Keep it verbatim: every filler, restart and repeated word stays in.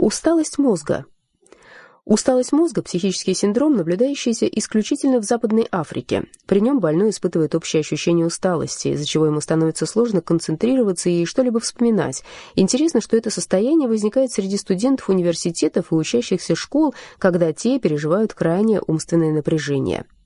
Усталость мозга. Усталость мозга – психический синдром, наблюдающийся исключительно в Западной Африке. При нем больной испытывает общее ощущение усталости, из-за чего ему становится сложно концентрироваться и что-либо вспоминать. Интересно, что это состояние возникает среди студентов университетов и учащихся школ, когда те переживают крайнее умственное напряжение.